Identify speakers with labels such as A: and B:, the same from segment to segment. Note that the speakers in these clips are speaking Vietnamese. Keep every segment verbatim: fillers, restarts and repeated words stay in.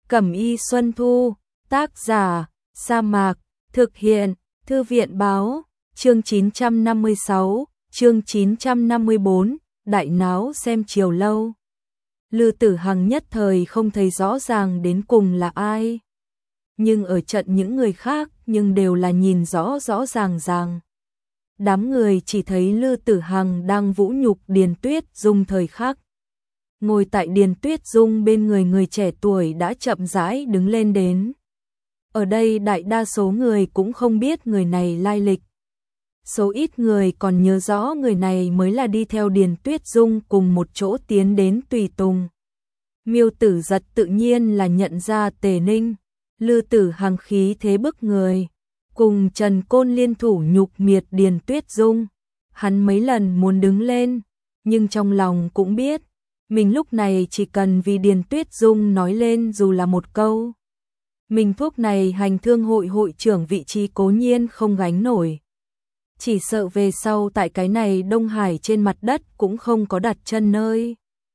A: Cẩm y Xuân Thu, tác giả, Sa Mạc, thực hiện, Thư viện báo, chương chín trăm năm mươi sáu, chương chín trăm năm mươi bốn, đại náo xem chiều lâu. Lư Tử Hằng nhất thời không thấy rõ ràng đến cùng là ai. Nhưng ở trận những người khác nhưng đều là nhìn rõ rõ ràng ràng. Đám người chỉ thấy Lư Tử Hằng đang vũ nhục Điền Tuyết Dung thời khắc. Ngồi tại Điền Tuyết Dung bên người người trẻ tuổi đã chậm rãi đứng lên đến. Ở đây đại đa số người cũng không biết người này lai lịch. Số ít người còn nhớ rõ người này mới là đi theo Điền Tuyết Dung cùng một chỗ tiến đến tùy tùng. Miêu Tử Giật tự nhiên là nhận ra Tề Ninh, Lư Tử Hằng khí thế bức người, cùng Trần Côn liên thủ nhục miệt Điền Tuyết Dung. Hắn mấy lần muốn đứng lên, nhưng trong lòng cũng biết, mình lúc này chỉ cần vì Điền Tuyết Dung nói lên dù là một câu. Mình thuốc này hành thương hội hội trưởng vị trí cố nhiên không gánh nổi. Chỉ sợ về sau tại cái này Đông Hải trên mặt đất cũng không có đặt chân nơi.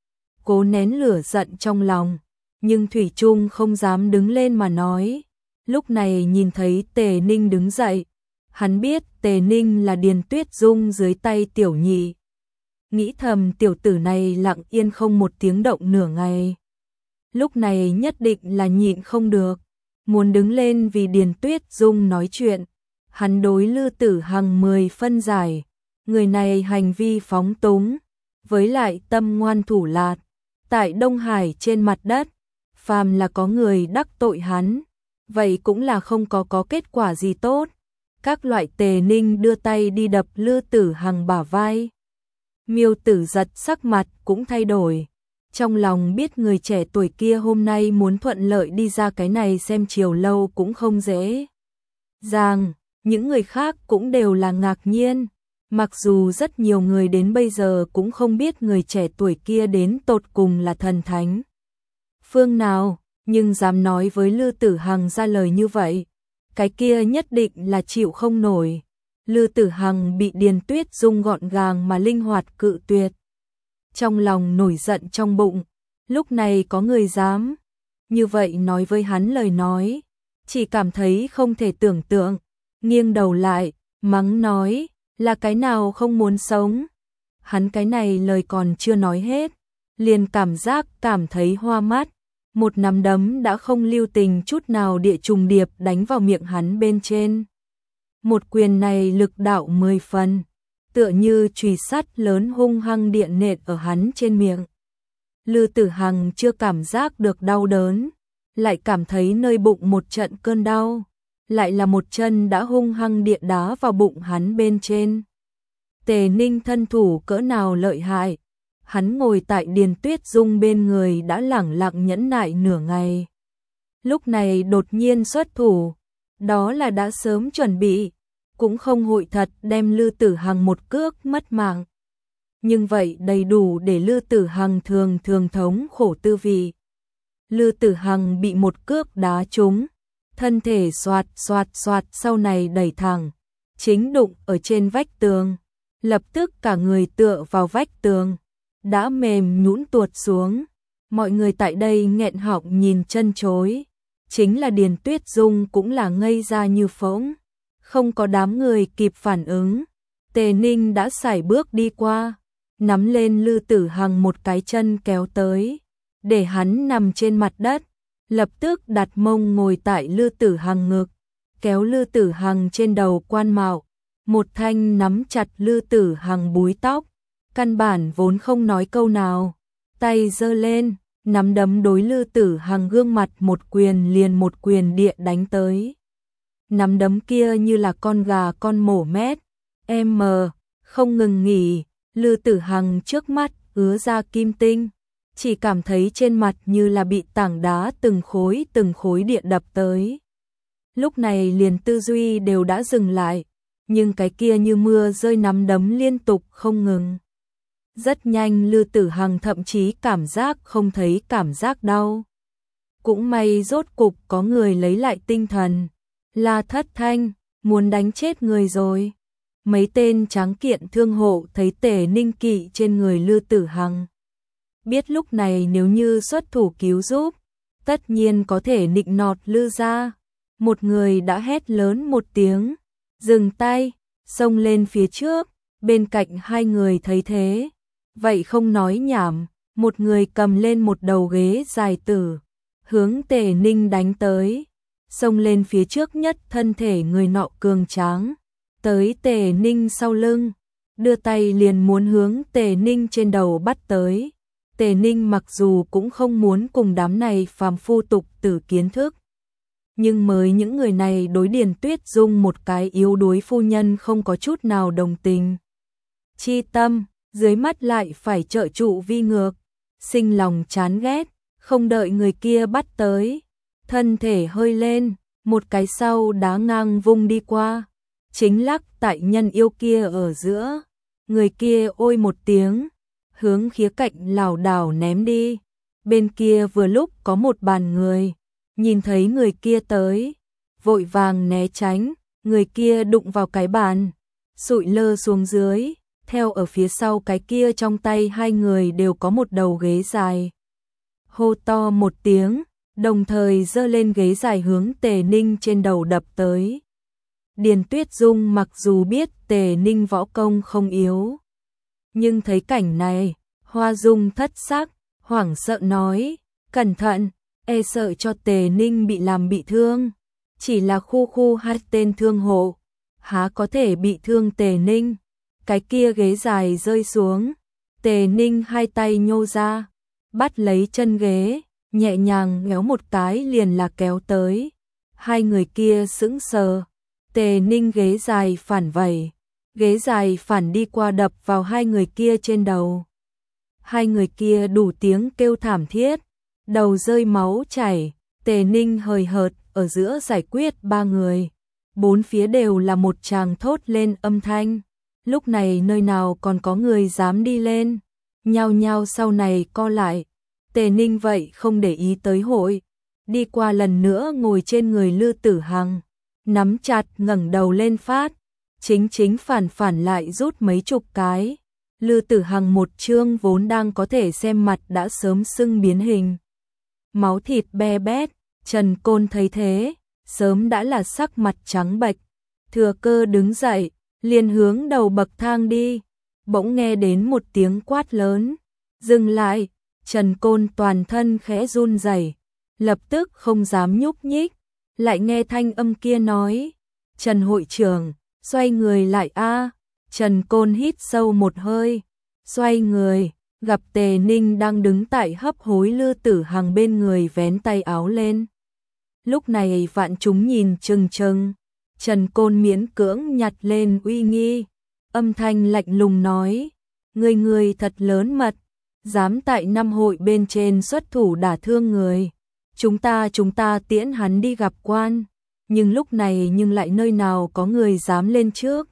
A: Cố nén lửa giận trong lòng, nhưng Thủy Trung không dám đứng lên mà nói. Lúc này nhìn thấy Tề Ninh đứng dậy, hắn biết Tề Ninh là Điền Tuyết Dung dưới tay tiểu nhị. Nghĩ thầm tiểu tử này lặng yên không một tiếng động nửa ngày. Lúc này nhất định là nhịn không được, muốn đứng lên vì Điền Tuyết Dung nói chuyện. Hắn đối Lư Tử Hằng mười phân giải, người này hành vi phóng túng, với lại tâm ngoan thủ lạt. Tại Đông Hải trên mặt đất, phàm là có người đắc tội hắn, vậy cũng là không có có kết quả gì tốt. Các loại Tề Ninh đưa tay đi đập Lư Tử Hằng bả vai. Miêu Tử Giật sắc mặt cũng thay đổi. Trong lòng biết người trẻ tuổi kia hôm nay muốn thuận lợi đi ra cái này xem chiều lâu cũng không dễ dàng. Những người khác cũng đều là ngạc nhiên. Mặc dù rất nhiều người đến bây giờ cũng không biết người trẻ tuổi kia đến tột cùng là thần thánh phương nào, nhưng dám nói với Lư Tử Hằng ra lời như vậy, cái kia nhất định là chịu không nổi. Lư Tử Hằng bị Điền Tuyết Dung gọn gàng mà linh hoạt cự tuyệt. Trong lòng nổi giận trong bụng, lúc này có người dám như vậy nói với hắn lời nói, chỉ cảm thấy không thể tưởng tượng, nghiêng đầu lại, mắng nói, là cái nào không muốn sống. Hắn cái này lời còn chưa nói hết, liền cảm giác cảm thấy hoa mắt, một nắm đấm đã không lưu tình chút nào địa trùng điệp đánh vào miệng hắn bên trên. Một quyền này lực đạo mười phần, tựa như chùy sắt lớn hung hăng điện nện ở hắn trên miệng. Lư Tử Hằng chưa cảm giác được đau đớn, lại cảm thấy nơi bụng một trận cơn đau, lại là một chân đã hung hăng điện đá vào bụng hắn bên trên. Tề Ninh thân thủ cỡ nào lợi hại, hắn ngồi tại Điền Tuyết Dung bên người đã lẳng lặng nhẫn nại nửa ngày. Lúc này đột nhiên xuất thủ, đó là đã sớm chuẩn bị, cũng không hội thật đem Lư Tử Hằng một cước mất mạng. Nhưng vậy đầy đủ để Lư Tử Hằng thường thường thống khổ tư vị. Lư Tử Hằng bị một cước đá trúng, thân thể xoạt xoạt xoạt sau này đẩy thẳng, chính đụng ở trên vách tường, lập tức cả người tựa vào vách tường, đã mềm nhũn tuột xuống. Mọi người tại đây nghẹn họng nhìn chân chối, chính là Điền Tuyết Dung cũng là ngây ra như phỗng, không có đám người kịp phản ứng. Tề Ninh đã sải bước đi qua, nắm lên Lư Tử Hằng một cái chân kéo tới, để hắn nằm trên mặt đất, lập tức đặt mông ngồi tại Lư Tử Hằng ngực, kéo Lư Tử Hằng trên đầu quan mạo, một thanh nắm chặt Lư Tử Hằng búi tóc, căn bản vốn không nói câu nào, tay giơ lên, nắm đấm đối Lư Tử Hằng gương mặt một quyền liền một quyền địa đánh tới. Nắm đấm kia như là con gà con mổ mét, em mờ, không ngừng nghỉ. Lư Tử Hằng trước mắt ứa ra kim tinh, chỉ cảm thấy trên mặt như là bị tảng đá từng khối từng khối địa đập tới. Lúc này liền tư duy đều đã dừng lại, nhưng cái kia như mưa rơi nắm đấm liên tục không ngừng. Rất nhanh Lư Tử Hằng thậm chí cảm giác không thấy cảm giác đau. Cũng may rốt cục có người lấy lại tinh thần. La Thất Thanh, muốn đánh chết người rồi. Mấy tên tráng kiện thương hộ thấy Tề Ninh kỵ trên người Lư Tử Hằng. Biết lúc này nếu như xuất thủ cứu giúp, tất nhiên có thể nịnh nọt Lư gia. Một người đã hét lớn một tiếng, dừng tay, xông lên phía trước, bên cạnh hai người thấy thế, vậy không nói nhảm, một người cầm lên một đầu ghế dài tử, hướng Tề Ninh đánh tới, xông lên phía trước nhất thân thể người nọ cường tráng, tới Tề Ninh sau lưng, đưa tay liền muốn hướng Tề Ninh trên đầu bắt tới. Tề Ninh mặc dù cũng không muốn cùng đám này phàm phu tục tử kiến thức, nhưng mới những người này đối Điền Tuyết Dung một cái yếu đuối phu nhân không có chút nào đồng tình. Chi tâm, dưới mắt lại phải trợ trụ vi ngược, sinh lòng chán ghét, không đợi người kia bắt tới, thân thể hơi lên, một cái sau đá ngang vung đi qua, chính lắc tại nhân yêu kia ở giữa, người kia ôi một tiếng, hướng khía cạnh lảo đảo ném đi, bên kia vừa lúc có một bàn người, nhìn thấy người kia tới, vội vàng né tránh, người kia đụng vào cái bàn, sụi lơ xuống dưới, theo ở phía sau cái kia trong tay hai người đều có một đầu ghế dài. Hô to một tiếng, đồng thời giơ lên ghế dài hướng Tề Ninh trên đầu đập tới. Điền Tuyết Dung mặc dù biết Tề Ninh võ công không yếu, nhưng thấy cảnh này, Hoa Dung thất sắc, hoảng sợ nói, cẩn thận, e sợ cho Tề Ninh bị làm bị thương, chỉ là khu khu hai tên thương hộ, há có thể bị thương Tề Ninh. Cái kia ghế dài rơi xuống, Tề Ninh hai tay nhô ra, bắt lấy chân ghế, nhẹ nhàng ngéo một cái liền là kéo tới. Hai người kia sững sờ, Tề Ninh ghế dài phản vẩy, ghế dài phản đi qua đập vào hai người kia trên đầu. Hai người kia đủ tiếng kêu thảm thiết, đầu rơi máu chảy, Tề Ninh hời hợt ở giữa giải quyết ba người. Bốn phía đều là một tràng thốt lên âm thanh. Lúc này nơi nào còn có người dám đi lên, nhao nhao sau này co lại. Tề Ninh vậy không để ý tới hội, đi qua lần nữa ngồi trên người Lư Tử Hằng, nắm chặt ngẩng đầu lên phát, chính chính phản phản lại rút mấy chục cái. Lư Tử Hằng một trương vốn đang có thể xem mặt đã sớm sưng biến hình, máu thịt be bét. Trần Côn thấy thế, sớm đã là sắc mặt trắng bệch, thừa cơ đứng dậy, liền hướng đầu bậc thang đi, bỗng nghe đến một tiếng quát lớn, dừng lại. Trần Côn toàn thân khẽ run rẩy, lập tức không dám nhúc nhích, lại nghe thanh âm kia nói, Trần hội trưởng, xoay người lại a. Trần Côn hít sâu một hơi, xoay người, gặp Tề Ninh đang đứng tại hấp hối Lư Tử Hằng bên người vén tay áo lên. Lúc này vạn chúng nhìn chừng chừng, Trần Côn miễn cưỡng nhặt lên uy nghi, âm thanh lạnh lùng nói, người người thật lớn mật, dám tại năm hội bên trên xuất thủ đả thương người, chúng ta chúng ta tiễn hắn đi gặp quan, nhưng lúc này nhưng lại nơi nào có người dám lên trước.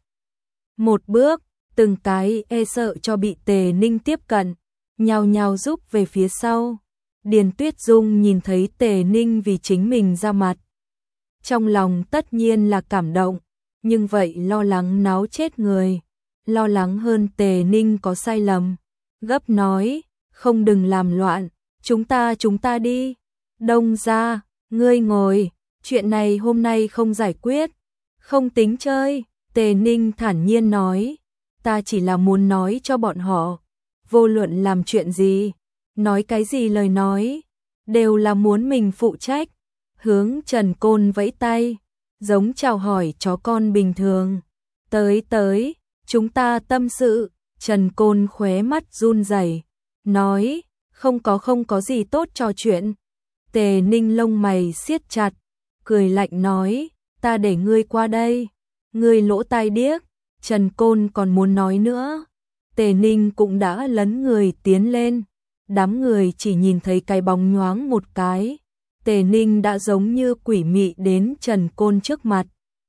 A: Một bước, từng cái e sợ cho bị Tề Ninh tiếp cận, nhao nhao rút về phía sau. Điền Tuyết Dung nhìn thấy Tề Ninh vì chính mình ra mặt, trong lòng tất nhiên là cảm động, nhưng vậy lo lắng náo chết người, lo lắng hơn Tề Ninh có sai lầm, gấp nói, không đừng làm loạn, chúng ta chúng ta đi. Đông gia, ngươi ngồi, chuyện này hôm nay không giải quyết, không tính chơi. Tề Ninh thản nhiên nói, ta chỉ là muốn nói cho bọn họ, vô luận làm chuyện gì, nói cái gì lời nói, đều là muốn mình phụ trách. Hướng Trần Côn vẫy tay, giống chào hỏi chó con bình thường. Tới tới, chúng ta tâm sự. Trần Côn khóe mắt run rẩy, nói, không có không có gì tốt trò chuyện. Tề Ninh lông mày siết chặt, cười lạnh nói, ta để ngươi qua đây. Ngươi lỗ tai điếc. Trần Côn còn muốn nói nữa, Tề Ninh cũng đã lấn người tiến lên, đám người chỉ nhìn thấy cái bóng nhoáng một cái, Tề Ninh đã giống như quỷ mị đến Trần Côn trước mặt.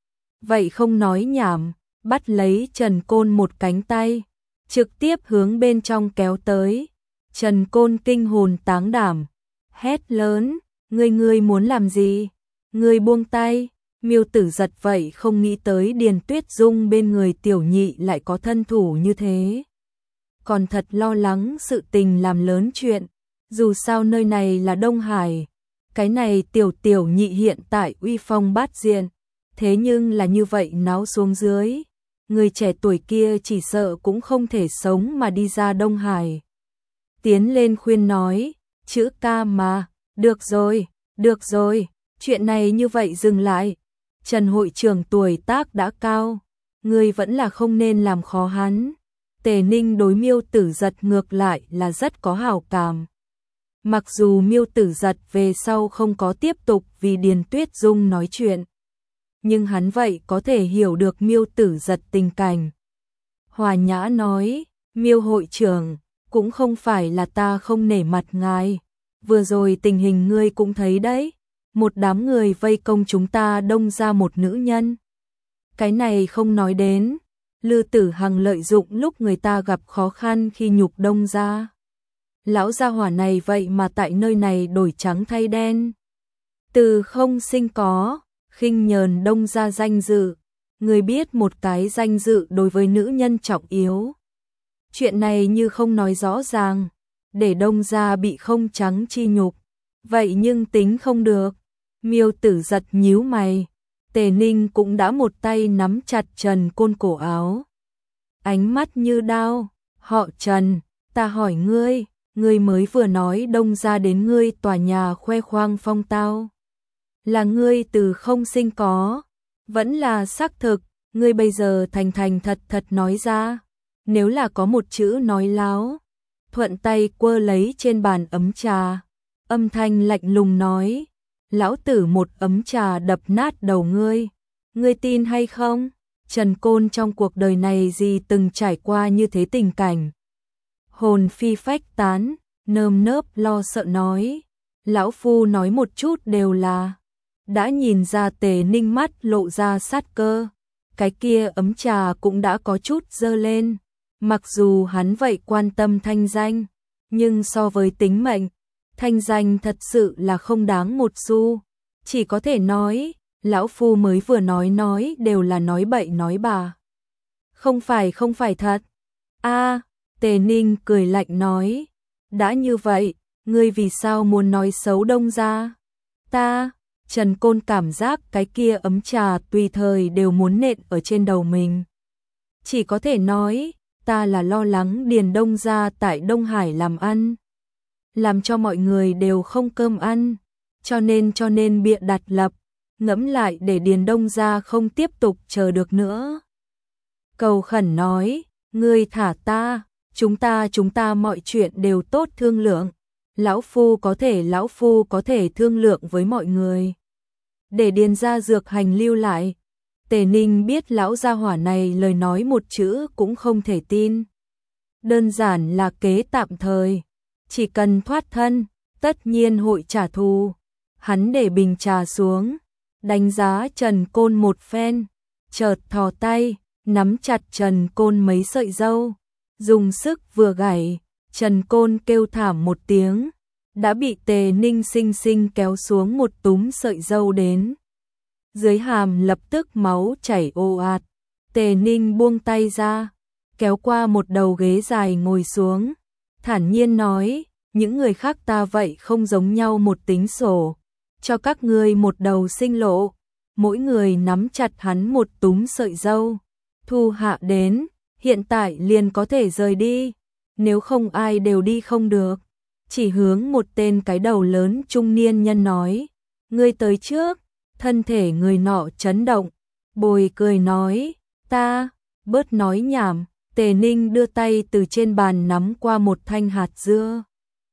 A: Vậy không nói nhảm, bắt lấy Trần Côn một cánh tay, trực tiếp hướng bên trong kéo tới. Trần Côn kinh hồn táng đảm, hét lớn, ngươi ngươi muốn làm gì? Ngươi buông tay. Miêu Tử giật vậy không nghĩ tới Điền Tuyết Dung bên người tiểu nhị lại có thân thủ như thế. Còn thật lo lắng sự tình làm lớn chuyện, dù sao nơi này là Đông Hải, Cái này tiểu tiểu nhị hiện tại uy phong bát diện, thế nhưng là như vậy náo xuống dưới, người trẻ tuổi kia chỉ sợ cũng không thể sống mà đi ra Đông Hải. Tiến lên khuyên nói, chữ ca mà, được rồi, được rồi, chuyện này như vậy dừng lại. Trần hội trưởng tuổi tác đã cao, người vẫn là không nên làm khó hắn. Tề Ninh đối Miêu Tử Giật ngược lại là rất có hảo cảm. Mặc dù Miêu Tử Giật về sau không có tiếp tục vì Điền Tuyết Dung nói chuyện, nhưng hắn vậy có thể hiểu được Miêu Tử Giật tình cảnh. Hòa nhã nói, Miêu hội trưởng, cũng không phải là ta không nể mặt ngài. Vừa rồi tình hình ngươi cũng thấy đấy, một đám người vây công chúng ta đông ra một nữ nhân. Cái này không nói đến, Lư Tử Hằng lợi dụng lúc người ta gặp khó khăn khi nhục đông ra. Lão gia hỏa này vậy mà tại nơi này đổi trắng thay đen. Từ không sinh có, khinh nhờn đông ra danh dự. Người biết một cái danh dự đối với nữ nhân trọng yếu. Chuyện này như không nói rõ ràng, để đông ra bị không trắng chi nhục. Vậy nhưng tính không được. Miêu Tử Giật nhíu mày. Tề Ninh cũng đã một tay nắm chặt Trần Côn cổ áo. Ánh mắt như đao, họ Trần, ta hỏi ngươi, ngươi mới vừa nói đông ra đến ngươi tòa nhà khoe khoang phong tao. Là ngươi từ không sinh có, vẫn là xác thực, ngươi bây giờ thành thành thật thật nói ra. Nếu là có một chữ nói láo, thuận tay quơ lấy trên bàn ấm trà, âm thanh lạnh lùng nói, lão tử một ấm trà đập nát đầu ngươi, ngươi tin hay không? Trần Côn trong cuộc đời này gì từng trải qua như thế tình cảnh. Hồn phi phách tán, nơm nớp lo sợ nói, lão phu nói một chút đều là, đã nhìn ra Tề Ninh mắt lộ ra sát cơ, cái kia ấm trà cũng đã có chút dơ lên, mặc dù hắn vậy quan tâm thanh danh, nhưng so với tính mệnh, thanh danh thật sự là không đáng một xu, chỉ có thể nói, lão phu mới vừa nói nói đều là nói bậy nói bạ. Không phải không phải thật. A, Tề Ninh cười lạnh nói, đã như vậy, ngươi vì sao muốn nói xấu đông ra? Ta, Trần Côn cảm giác cái kia ấm trà tùy thời đều muốn nện ở trên đầu mình. Chỉ có thể nói, ta là lo lắng Điền Đông ra tại Đông Hải làm ăn, làm cho mọi người đều không cơm ăn, cho nên cho nên bịa đặt lập, ngẫm lại để Điền Đông ra không tiếp tục chờ được nữa. Cầu khẩn nói, ngươi thả ta, chúng ta chúng ta mọi chuyện đều tốt thương lượng, lão phu có thể lão phu có thể thương lượng với mọi người. Để Điền gia dược hành lưu lại. Tề Ninh biết lão gia hỏa này lời nói một chữ cũng không thể tin. Đơn giản là kế tạm thời, chỉ cần thoát thân, tất nhiên hội trả thù. Hắn để bình trà xuống, đánh giá Trần Côn một phen, chợt thò tay, nắm chặt Trần Côn mấy sợi râu, dùng sức vừa gảy, Trần Côn kêu thảm một tiếng, đã bị Tề Ninh sinh sinh kéo xuống một túm sợi râu đến. Dưới hàm lập tức máu chảy ồ ạt, Tề Ninh buông tay ra, kéo qua một đầu ghế dài ngồi xuống, thản nhiên nói, những người khác ta vậy không giống nhau một tính sổ, cho các ngươi một đầu sinh lộ, mỗi người nắm chặt hắn một túm sợi râu, thu hạ đến, hiện tại liền có thể rời đi, nếu không ai đều đi không được. Chỉ hướng một tên cái đầu lớn trung niên nhân nói, ngươi tới trước, thân thể người nọ chấn động, bồi cười nói, ta, bớt nói nhảm. Tề Ninh đưa tay từ trên bàn nắm qua một thanh hạt dưa,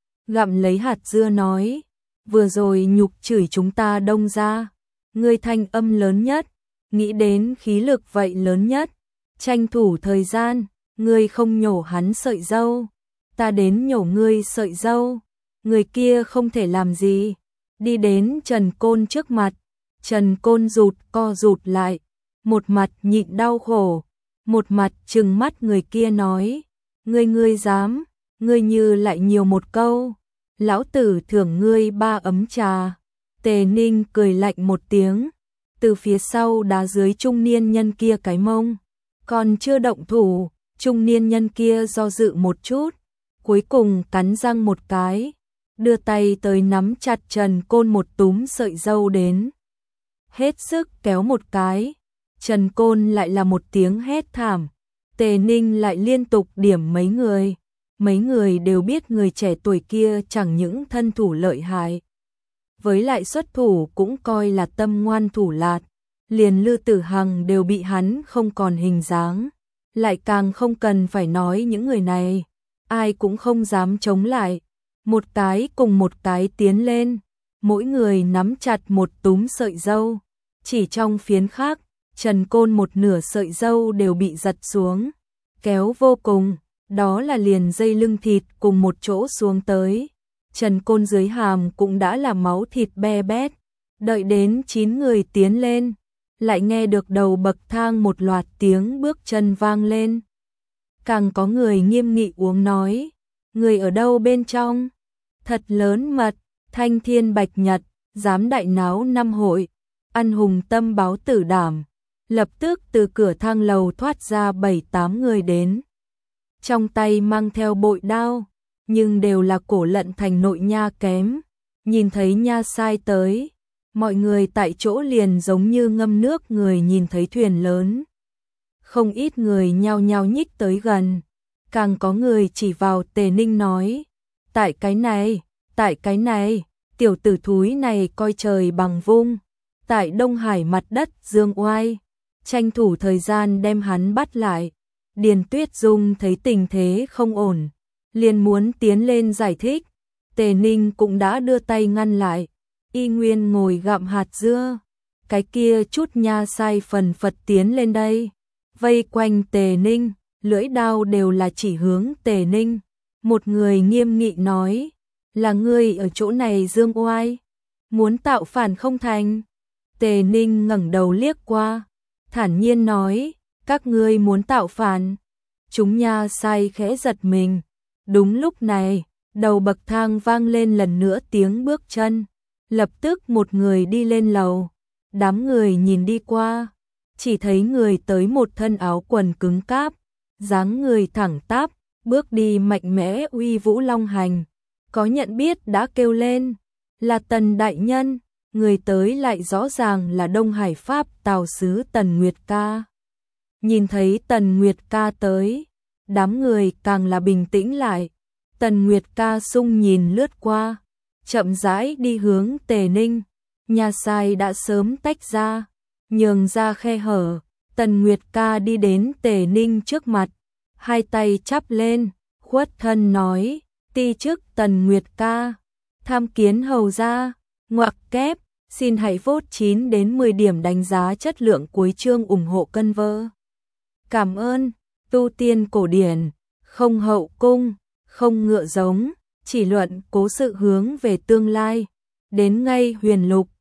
A: gặm lấy hạt dưa nói, vừa rồi nhục chửi chúng ta đông ra, ngươi thanh âm lớn nhất, nghĩ đến khí lực vậy lớn nhất, tranh thủ thời gian, ngươi không nhổ hắn sợi râu, ta đến nhổ ngươi sợi râu. Người kia không thể làm gì, đi đến Trần Côn trước mặt, Trần Côn rụt co rụt lại, một mặt nhịn đau khổ, một mặt trừng mắt người kia nói, ngươi ngươi dám, ngươi như lại nhiều một câu, lão tử thưởng ngươi ba ấm trà. Tề Ninh cười lạnh một tiếng, từ phía sau đá dưới trung niên nhân kia cái mông, còn chưa động thủ, trung niên nhân kia do dự một chút, cuối cùng cắn răng một cái, đưa tay tới nắm chặt Trần Côn một túm sợi dâu đến. Hết sức kéo một cái, Trần Côn lại là một tiếng hét thảm. Tề Ninh lại liên tục điểm mấy người. Mấy người đều biết người trẻ tuổi kia chẳng những thân thủ lợi hại, với lại xuất thủ cũng coi là tâm ngoan thủ lạt. Liền Lư Tử Hằng đều bị hắn không còn hình dáng, lại càng không cần phải nói những người này, ai cũng không dám chống lại. Một cái cùng một cái tiến lên, mỗi người nắm chặt một túm sợi dâu. Chỉ trong phiến khắc, Trần Côn một nửa sợi dâu đều bị giật xuống, kéo vô cùng, đó là liền dây lưng thịt cùng một chỗ xuống tới. Trần Côn dưới hàm cũng đã là máu thịt be bét. Đợi đến chín người tiến lên, lại nghe được đầu bậc thang một loạt tiếng bước chân vang lên. Càng có người nghiêm nghị uống nói, người ở đâu bên trong? Thật lớn mật, Thanh Thiên Bạch Nhật, dám đại náo năm hội, ăn hùng tâm báo tử đảm. Lập tức từ cửa thang lầu thoát ra bảy tám người đến. Trong tay mang theo bội đao, nhưng đều là cổ lận thành nội nha kém. Nhìn thấy nha sai tới, mọi người tại chỗ liền giống như ngâm nước người nhìn thấy thuyền lớn. Không ít người nhao nhao nhích tới gần, càng có người chỉ vào Tề Ninh nói, tại cái này, tại cái này, tiểu tử thúi này coi trời bằng vung, tại Đông Hải mặt đất dương oai, tranh thủ thời gian đem hắn bắt lại. Điền Tuyết Dung thấy tình thế không ổn, liền muốn tiến lên giải thích. Tề Ninh cũng đã đưa tay ngăn lại, y nguyên ngồi gặm hạt dưa. Cái kia chút nha sai phần phật tiến lên đây, vây quanh Tề Ninh, lưỡi đao đều là chỉ hướng Tề Ninh. Một người nghiêm nghị nói, là ngươi ở chỗ này dương oai, muốn tạo phản không thành. Tề Ninh ngẩng đầu liếc qua, thản nhiên nói, các ngươi muốn tạo phản. Chúng nha sai khẽ giật mình. Đúng lúc này, đầu bậc thang vang lên lần nữa tiếng bước chân. Lập tức một người đi lên lầu. Đám người nhìn đi qua, chỉ thấy người tới một thân áo quần cứng cáp, dáng người thẳng tắp, bước đi mạnh mẽ uy vũ long hành. Có nhận biết đã kêu lên, là Tần đại nhân. Người tới lại rõ ràng là Đông Hải Pháp Tào sứ Tần Nguyệt Ca. Nhìn thấy Tần Nguyệt Ca tới, đám người càng là bình tĩnh lại. Tần Nguyệt Ca sung nhìn lướt qua, chậm rãi đi hướng Tề Ninh. Nhà sai đã sớm tách ra, nhường ra khe hở. Tần Nguyệt Ca đi đến Tề Ninh trước mặt, hai tay chắp lên, khuất thân nói, ti chức Tần Nguyệt Ca, tham kiến hầu gia. Ngoặc kép, xin hãy vote chín đến mười điểm đánh giá chất lượng cuối chương ủng hộ cân vơ. Cảm ơn. Tu tiên cổ điển, không hậu cung, không ngựa giống, chỉ luận cố sự hướng về tương lai. Đến ngay huyền lục,